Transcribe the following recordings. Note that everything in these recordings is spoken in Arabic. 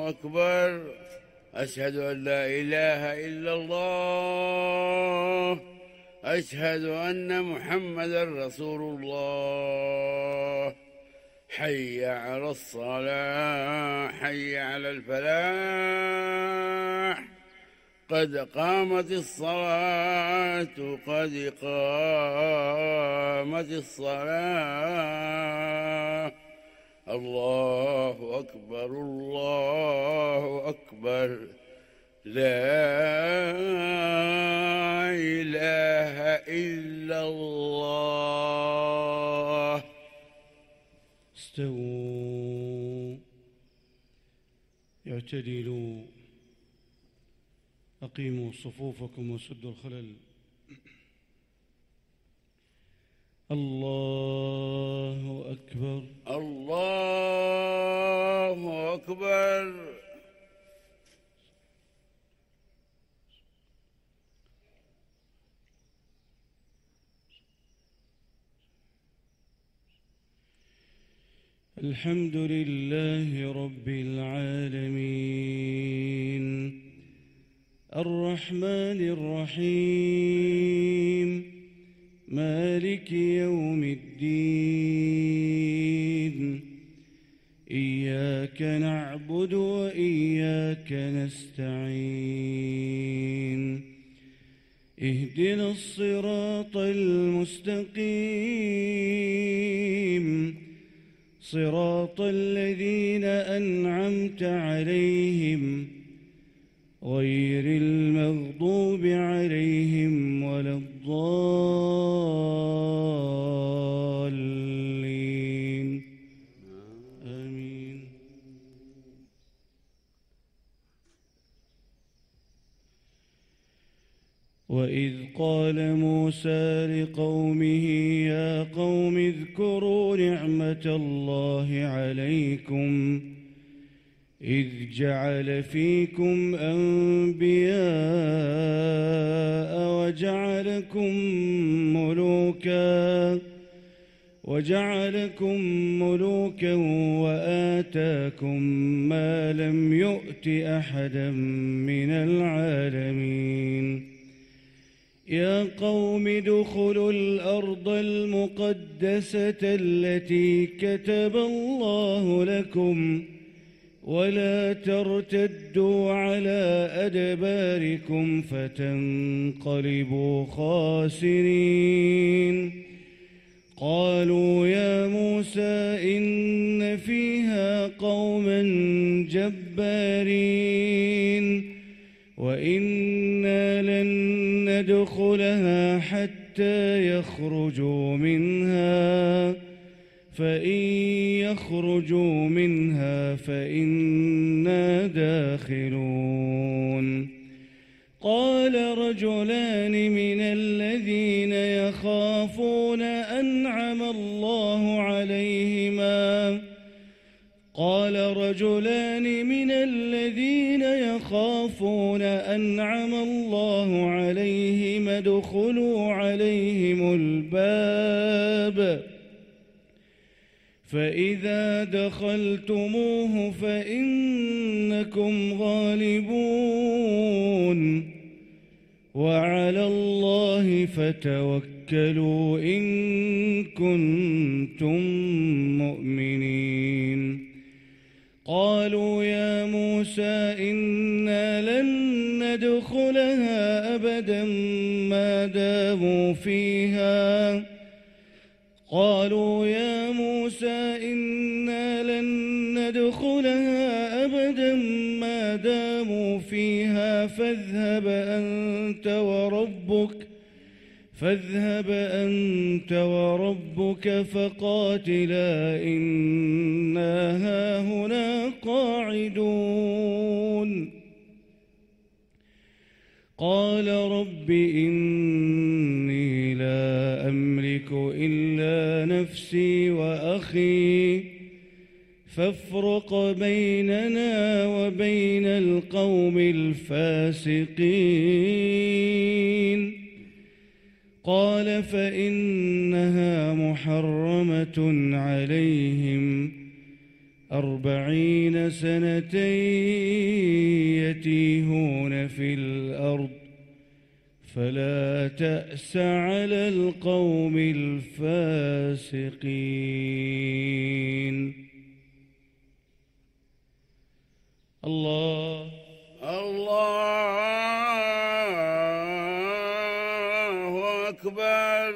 أكبر. أشهد أن لا إله إلا الله. أشهد أن محمدا رسول الله. حي على الصلاة، حي على الفلاح. قد قامت الصلاة، قد قامت الصلاة. الله أكبر، الله أكبر. لا إله إلا الله. استووا، اعتدلوا، أقيموا صفوفكم وسدوا الخلل. الله أكبر، الله أكبر. الحمد لله رب العالمين، الرحمن الرحيم، مالك يوم الدين. إياك نعبد وإياك نستعين. اهدنا الصراط المستقيم، صراط الذين أنعمت عليهم غير المغضوب عليهم ولا الضالين. آمين. وإذ قال موسى لقومه يا قوم اذكروا نعمة الله عليكم إذ جعل فيكم أنبياء وجعلكم ملوكا وآتاكم ما لم يؤت أحدا من العالمين. يا قوم ادخلوا الأرض المقدسة التي كتب الله لكم ولا ترتدوا على أدباركم فتنقلبوا خاسرين. قالوا يا موسى إن فيها قوما جبارين وإنا لن ندخلها حتى يخرجوا منها، فإن يخرجوا منها فإنا داخلون. قال رجلان من الذين يخافون أنعم الله عليهم ادخلوا عليهم الباب فإذا دخلتموه فإنكم غالبون وعلى الله فتوكلوا إن كنتم مؤمنين. قالوا يا موسى إنا لن ندخلها أبدا ما داموا فيها فاذهب أنت وربك فقاتلا إنا هاهنا قاعدون. قال رب إني لا أملك إلا نفسي وأخي فافرق بيننا وبين القوم الفاسقين. قال فإنها محرمة عليهم 40 سنة يتيهون في الأرض فلا تأس على القوم الفاسقين. الله أكبر.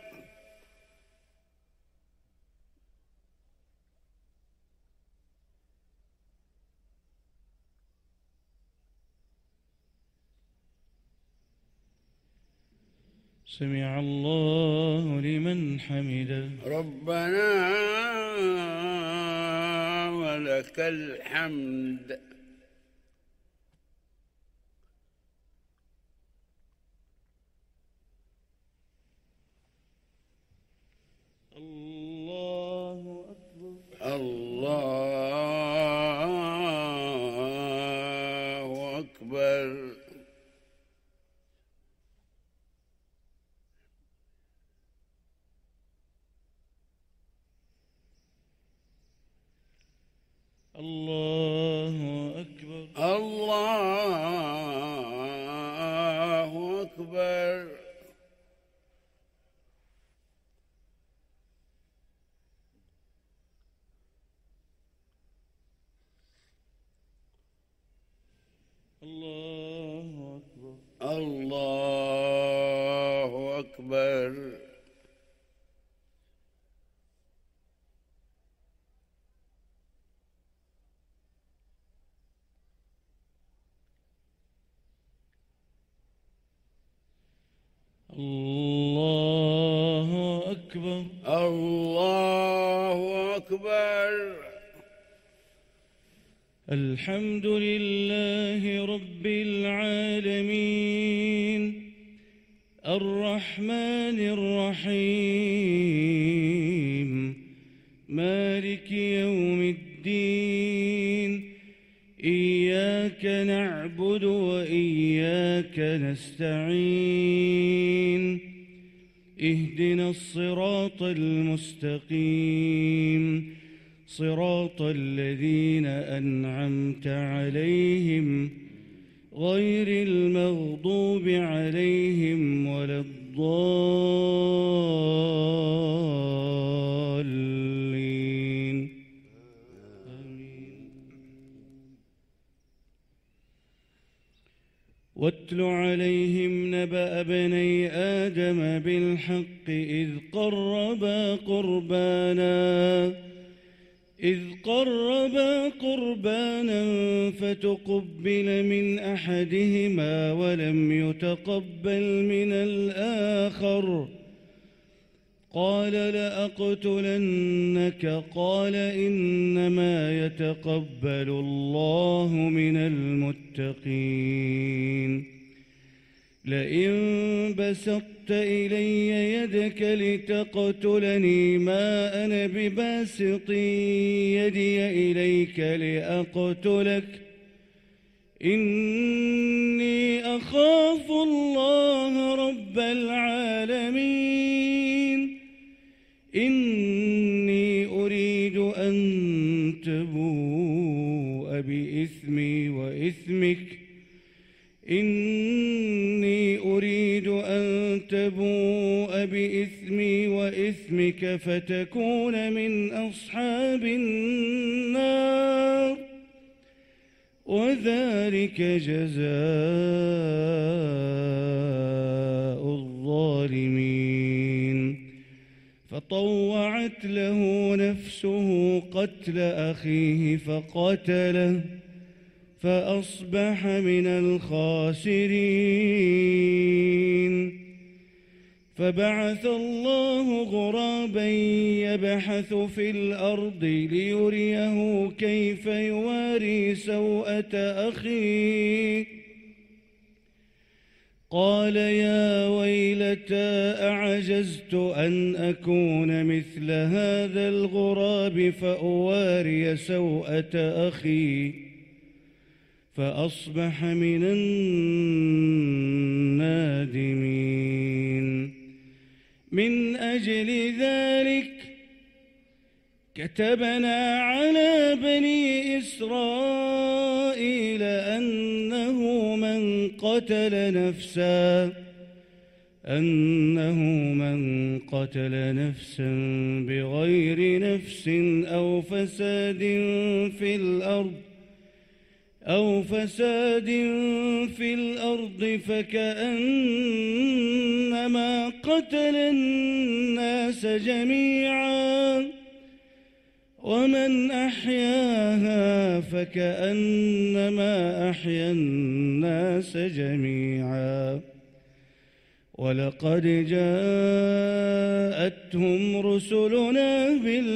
سمع الله لمن حمده. ربنا ولك الحمد. الله أكبر. الله أكبر. الله أكبر. الله أكبر. الله أكبر. الله أكبر. الله أكبر. الله أكبر. الحمد لله رب العالمين الرحمن الرحيم مالك يوم الدين إياك نعبد وإياك نستعين اهدنا الصراط المستقيم صراط الذين أنعمت عليهم غير المغضوب عليهم ولا الضالين. آمين. واتل عليهم نبأ بني آدم بالحق إذ قربا قربانا فتقبل من أحدهما ولم يتقبل من الآخر قال لأقتلنك قال إنما يتقبل الله من المتقين. لئن بسطت إلي يدك لتقتلني ما أنا بباسط يدي إليك لأقتلك إني أخاف الله رب العالمين. إني أريد أن تبوء بإثمي وإثمك فتكون من أصحاب النار وذلك جزاء الظالمين. فطوعت له نفسه قتل أخيه فقتله فأصبح من الخاسرين. فبعث الله غرابا يبحث في الأرض ليريه كيف يواري سوءة أخيه قال يا ويلتى أعجزت أن أكون مثل هذا الغراب فأواري سوءة أخي فأصبح من النادمين. من أجل ذلك كتبنا على بني إسرائيل أنه من قتل نفسا بغير نفس أو فساد في الأرض فكأنما قتل الناس جميعا، ومن أحياها فكأنما أحيا الناس جميعا. ولقد جاءتهم رسلنا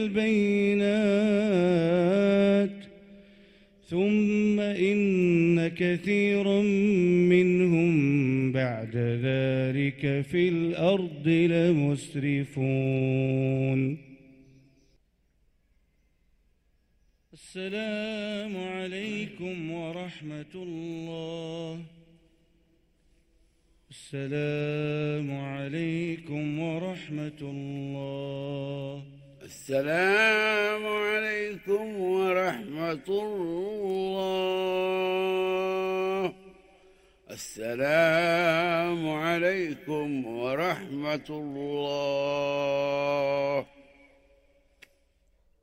بالبينات ثم إن كثيرا منهم بعد ذلك في الأرض لمسرفون. السلام عليكم ورحمة الله. السلام عليكم ورحمة الله. السلام عليكم ورحمة الله. السلام عليكم ورحمة الله.